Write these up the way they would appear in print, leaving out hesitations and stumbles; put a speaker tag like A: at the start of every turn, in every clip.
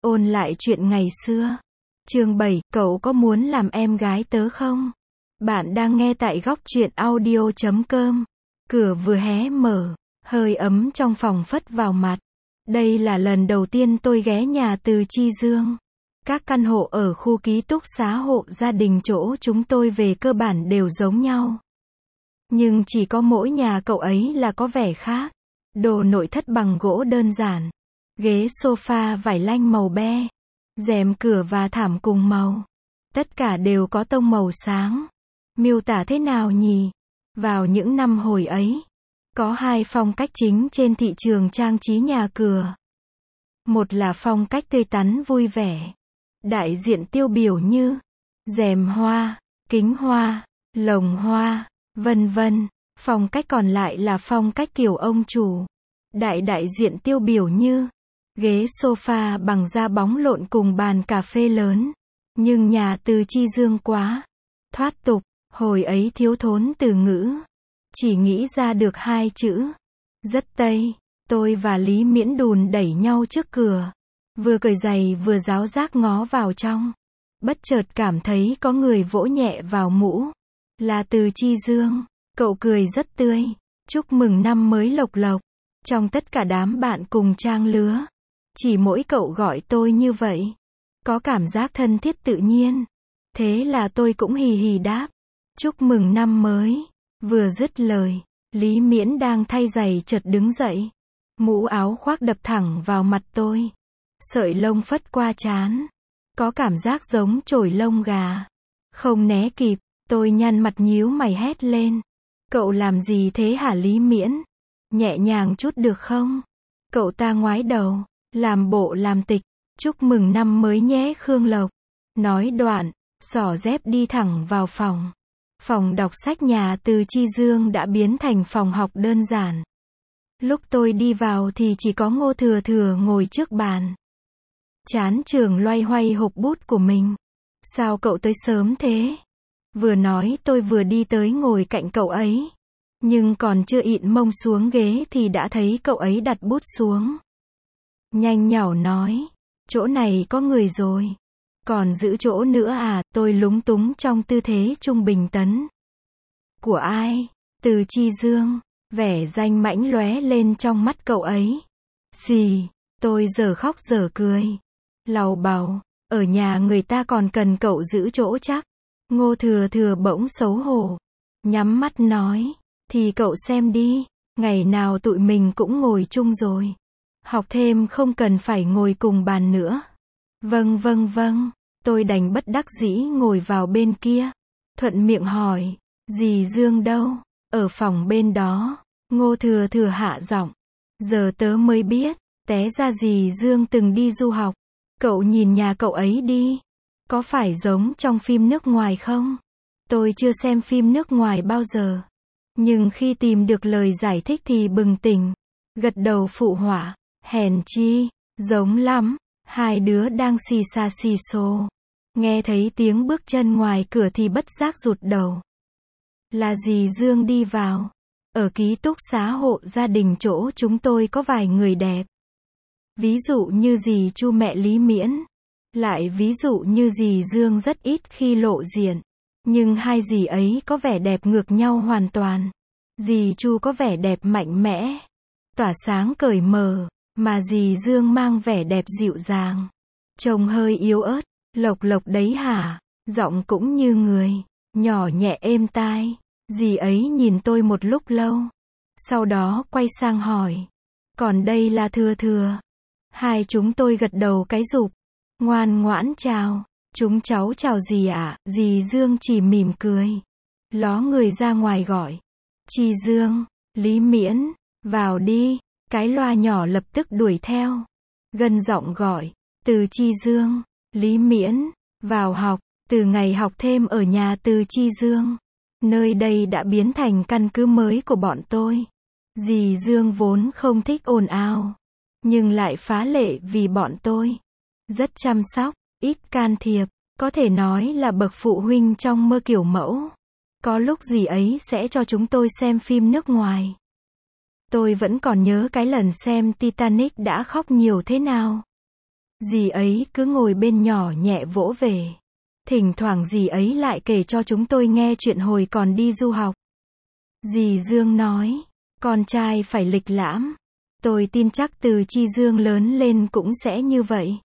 A: Ôn lại chuyện ngày xưa. Chương 7, cậu có muốn làm em gái tớ không? Bạn đang nghe tại góc truyện audio.com. Cửa vừa hé mở, hơi ấm trong phòng phất vào mặt. Đây là lần đầu tiên tôi ghé nhà Từ Chi Dương. Các căn hộ ở khu ký túc xá hộ gia đình chỗ chúng tôi về cơ bản đều giống nhau. Nhưng chỉ có mỗi nhà cậu ấy là có vẻ khác. Đồ nội thất bằng gỗ đơn giản. Ghế sofa vải lanh màu be. Rèm cửa và thảm cùng màu. Tất cả đều có tông màu sáng. Miêu tả thế nào nhỉ? Vào những năm hồi ấy, có hai phong cách chính trên thị trường trang trí nhà cửa. Một là phong cách tươi tắn vui vẻ. Đại diện tiêu biểu như rèm hoa, kính hoa, lồng hoa, vân vân. Phong cách còn lại là phong cách kiểu ông chủ. Đại diện tiêu biểu như ghế sofa bằng da bóng lộn cùng bàn cà phê lớn. Nhưng nhà Từ Chi Dương quá thoát tục, hồi ấy thiếu thốn từ ngữ. Chỉ nghĩ ra được hai chữ. Rất Tây. Tôi và Lý Miễn đùn đẩy nhau trước cửa. Vừa cởi giày vừa ráo rác ngó vào trong. Bất chợt cảm thấy có người vỗ nhẹ vào mũ. Là Từ Chi Dương. Cậu cười rất tươi. Chúc mừng năm mới lộc lộc. Trong tất cả đám bạn cùng trang lứa, chỉ mỗi cậu gọi tôi như vậy. Có cảm giác thân thiết tự nhiên. Thế là tôi cũng hì hì đáp. Chúc mừng năm mới. Vừa dứt lời, Lý Miễn đang thay giày chợt đứng dậy. Mũ áo khoác đập thẳng vào mặt tôi. Sợi lông phất qua trán. Có cảm giác giống chổi lông gà. Không né kịp, tôi nhăn mặt nhíu mày hét lên. Cậu làm gì thế hả Lý Miễn? Nhẹ nhàng chút được không? Cậu ta ngoái đầu, làm bộ làm tịch. Chúc mừng năm mới nhé Khương Lộc. Nói đoạn, xỏ dép đi thẳng vào phòng. Phòng đọc sách nhà Từ Chi Dương đã biến thành phòng học đơn giản. Lúc tôi đi vào thì chỉ có Ngô Thừa Thừa ngồi trước bàn. Chán trường loay hoay hộp bút của mình. Sao cậu tới sớm thế? Vừa nói tôi vừa đi tới ngồi cạnh cậu ấy. Nhưng còn chưa ịn mông xuống ghế thì đã thấy cậu ấy đặt bút xuống. Nhanh nhảu nói, chỗ này có người rồi. Còn giữ chỗ nữa à? Tôi lúng túng trong tư thế trung bình tấn. Của ai? Từ Chi Dương. Vẻ danh mãnh lóe lên trong mắt cậu ấy. Xì, tôi giờ khóc giờ cười. Làu bàu, ở nhà người ta còn cần cậu giữ chỗ chắc. Ngô Thừa Thừa bỗng xấu hổ. Nhắm mắt nói, thì cậu xem đi, ngày nào tụi mình cũng ngồi chung rồi. Học thêm không cần phải ngồi cùng bàn nữa. Vâng, tôi đành bất đắc dĩ ngồi vào bên kia. Thuận miệng hỏi, dì Dương đâu? Ở phòng bên đó. Ngô Thừa Thừa hạ giọng. Giờ tớ mới biết, té ra dì Dương từng đi du học. Cậu nhìn nhà cậu ấy đi. Có phải giống trong phim nước ngoài không? Tôi chưa xem phim nước ngoài bao giờ. Nhưng khi tìm được lời giải thích thì bừng tỉnh. Gật đầu phụ họa. Hèn chi, giống lắm. Hai đứa đang xì xà xì xồ. Nghe thấy tiếng bước chân ngoài cửa thì bất giác rụt đầu. Là dì Dương đi vào. Ở ký túc xá hộ gia đình chỗ chúng tôi có vài người đẹp. Ví dụ như dì Chu mẹ Lý Miễn. Lại ví dụ như dì Dương rất ít khi lộ diện. Nhưng hai dì ấy có vẻ đẹp ngược nhau hoàn toàn. Dì Chu có vẻ đẹp mạnh mẽ, tỏa sáng cởi mở, mà dì Dương mang vẻ đẹp dịu dàng. Trông hơi yếu ớt, lộc lộc đấy hả? Giọng cũng như người, nhỏ nhẹ êm tai. Dì ấy nhìn tôi một lúc lâu. Sau đó quay sang hỏi. Còn đây là Thừa Thừa. Hai chúng tôi gật đầu cái rụp. Ngoan ngoãn chào. Chúng cháu chào dì ạ. Dì Dương chỉ mỉm cười. Ló người ra ngoài gọi. Chi Dương, Lý Miễn, vào đi. Cái loa nhỏ lập tức đuổi theo. Gân giọng gọi. Từ Chi Dương, Lý Miễn, vào học. Từ ngày học thêm ở nhà Từ Chi Dương, nơi đây đã biến thành căn cứ mới của bọn tôi. Dì Dương vốn không thích ồn ào, nhưng lại phá lệ vì bọn tôi. Rất chăm sóc, ít can thiệp, có thể nói là bậc phụ huynh trong mơ kiểu mẫu. Có lúc dì ấy sẽ cho chúng tôi xem phim nước ngoài. Tôi vẫn còn nhớ cái lần xem Titanic đã khóc nhiều thế nào. Dì ấy cứ ngồi bên nhỏ nhẹ vỗ về. Thỉnh thoảng dì ấy lại kể cho chúng tôi nghe chuyện hồi còn đi du học. Dì Dương nói, con trai phải lịch lãm. Tôi tin chắc Từ Chi Dương lớn lên cũng sẽ như vậy.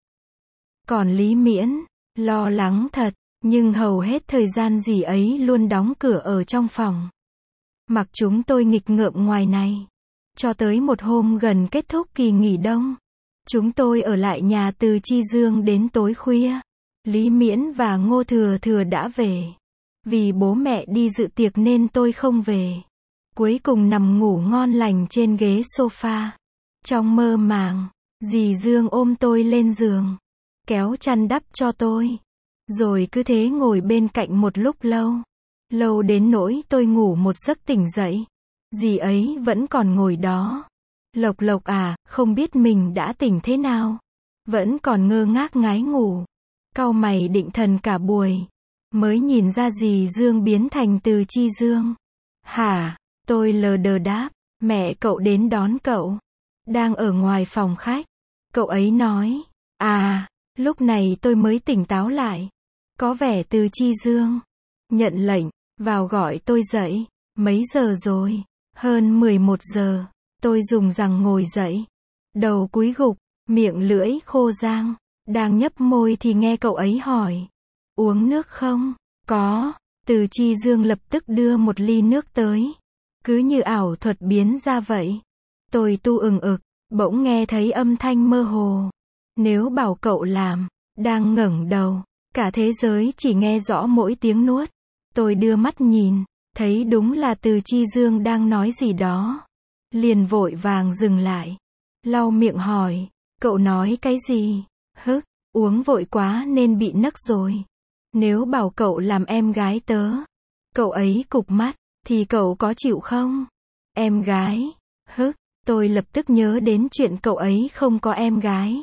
A: Còn Lý Miễn, lo lắng thật, nhưng hầu hết thời gian dì ấy luôn đóng cửa ở trong phòng. Mặc chúng tôi nghịch ngợm ngoài này. Cho tới một hôm gần kết thúc kỳ nghỉ đông. Chúng tôi ở lại nhà Từ Chi Dương đến tối khuya. Lý Miễn và Ngô Thừa Thừa đã về. Vì bố mẹ đi dự tiệc nên tôi không về. Cuối cùng nằm ngủ ngon lành trên ghế sofa. Trong mơ màng, dì Dương ôm tôi lên giường, kéo chăn đắp cho tôi. Rồi cứ thế ngồi bên cạnh một lúc lâu. Lâu đến nỗi tôi ngủ một giấc tỉnh dậy. Dì ấy vẫn còn ngồi đó. Lộc Lộc à, không biết mình đã tỉnh thế nào. Vẫn còn ngơ ngác ngái ngủ. Cau mày định thần cả buổi. Mới nhìn ra dì Dương biến thành Từ Chi Dương. Hả? Tôi lờ đờ đáp. Mẹ cậu đến đón cậu. Đang ở ngoài phòng khách. Cậu ấy nói. À, lúc này tôi mới tỉnh táo lại. Có vẻ Từ Chi Dương. Nhận lệnh, vào gọi tôi dậy. Mấy giờ rồi? Hơn 11 giờ. Tôi dùng rằng ngồi dậy. Đầu cúi gục, miệng lưỡi khô rang. Đang nhấp môi thì nghe cậu ấy hỏi. Uống nước không? Có. Từ Chi Dương lập tức đưa một ly nước tới. Cứ như ảo thuật biến ra vậy. Tôi tu ừng ực, bỗng nghe thấy âm thanh mơ hồ. Nếu bảo cậu làm, đang ngẩng đầu. Cả thế giới chỉ nghe rõ mỗi tiếng nuốt. Tôi đưa mắt nhìn, thấy đúng là Từ Chi Dương đang nói gì đó. Liền vội vàng dừng lại. Lau miệng hỏi, cậu nói cái gì? Hức, uống vội quá nên bị nấc rồi. Nếu bảo cậu làm em gái tớ, cậu ấy cụp mắt, thì cậu có chịu không? Em gái? Hức, tôi lập tức nhớ đến chuyện cậu ấy không có em gái.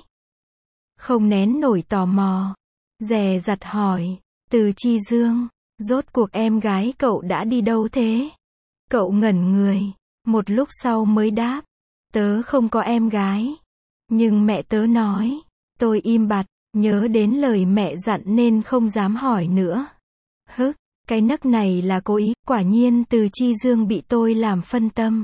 A: Không nén nổi tò mò. Dè dặt hỏi, Từ Chi Dương, rốt cuộc em gái cậu đã đi đâu thế? Cậu ngẩn người, một lúc sau mới đáp, tớ không có em gái. Nhưng mẹ tớ nói, tôi im bặt, nhớ đến lời mẹ dặn nên không dám hỏi nữa. Hức, cái nấc này là cố ý, quả nhiên Từ Chi Dương bị tôi làm phân tâm.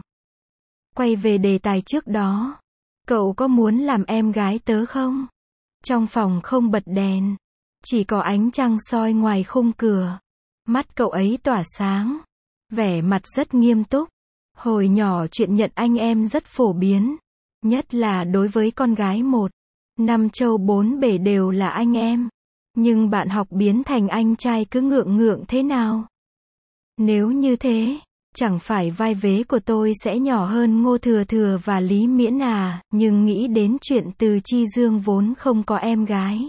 A: Quay về đề tài trước đó. Cậu có muốn làm em gái tớ không? Trong phòng không bật đèn. Chỉ có ánh trăng soi ngoài khung cửa. Mắt cậu ấy tỏa sáng. Vẻ mặt rất nghiêm túc. Hồi nhỏ chuyện nhận anh em rất phổ biến. Nhất là đối với con gái một. Năm châu bốn bể đều là anh em. Nhưng bạn học biến thành anh trai cứ ngượng ngượng thế nào? Nếu như thế, chẳng phải vai vế của tôi sẽ nhỏ hơn Ngô Thừa Thừa và Lý Miễn à, nhưng nghĩ đến chuyện Từ Chi Dương vốn không có em gái.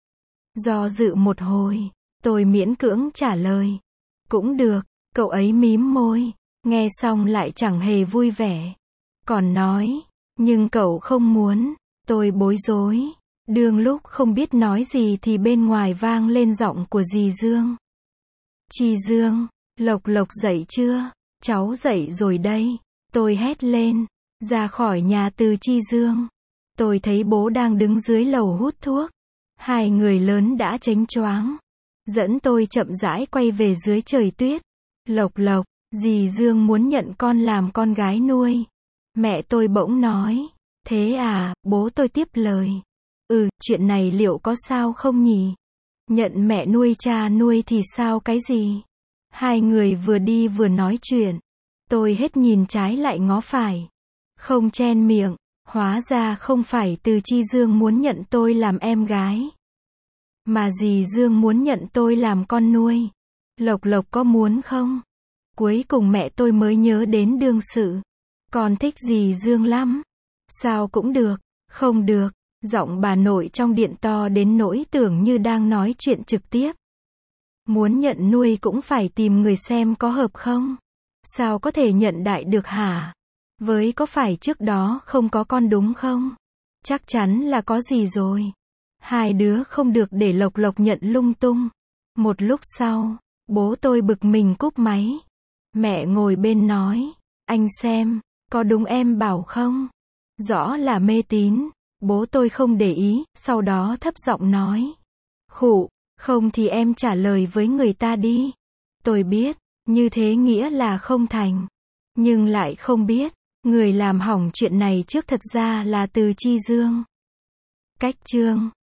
A: Do dự một hồi, tôi miễn cưỡng trả lời. Cũng được, cậu ấy mím môi, nghe xong lại chẳng hề vui vẻ. Còn nói, nhưng cậu không muốn, tôi bối rối. Đương lúc không biết nói gì thì bên ngoài vang lên giọng của dì Dương. Chi Dương, Lộc Lộc dậy chưa? Cháu dậy rồi đây. Tôi hét lên, ra khỏi nhà Từ Chi Dương. Tôi thấy bố đang đứng dưới lầu hút thuốc. Hai người lớn đã chánh choáng. Dẫn tôi chậm rãi quay về dưới trời tuyết. Lộc Lộc, dì Dương muốn nhận con làm con gái nuôi. Mẹ tôi bỗng nói. Thế à, bố tôi tiếp lời. Chuyện này liệu có sao không nhỉ? Nhận mẹ nuôi cha nuôi thì sao cái gì? Hai người vừa đi vừa nói chuyện. Tôi hết nhìn trái lại ngó phải. Không chen miệng. Hóa ra không phải Từ Chi Dương muốn nhận tôi làm em gái. Mà dì Dương muốn nhận tôi làm con nuôi. Lộc Lộc có muốn không? Cuối cùng mẹ tôi mới nhớ đến đương sự. Con thích dì Dương lắm. Sao cũng được. Không được. Giọng bà nội trong điện to đến nỗi tưởng như đang nói chuyện trực tiếp. Muốn nhận nuôi cũng phải tìm người xem có hợp không? Sao có thể nhận đại được hả? Với có phải trước đó không có con đúng không? Chắc chắn là có gì rồi. Hai đứa không được để Lộc Lộc nhận lung tung. Một lúc sau, bố tôi bực mình cúp máy. Mẹ ngồi bên nói, anh xem, có đúng em bảo không? Rõ là mê tín. Bố tôi không để ý, sau đó thấp giọng nói. Khụ, không thì em trả lời với người ta đi. Tôi biết, như thế nghĩa là không thành. Nhưng lại không biết, người làm hỏng chuyện này trước thật ra là Từ Chi Dương. Cách chương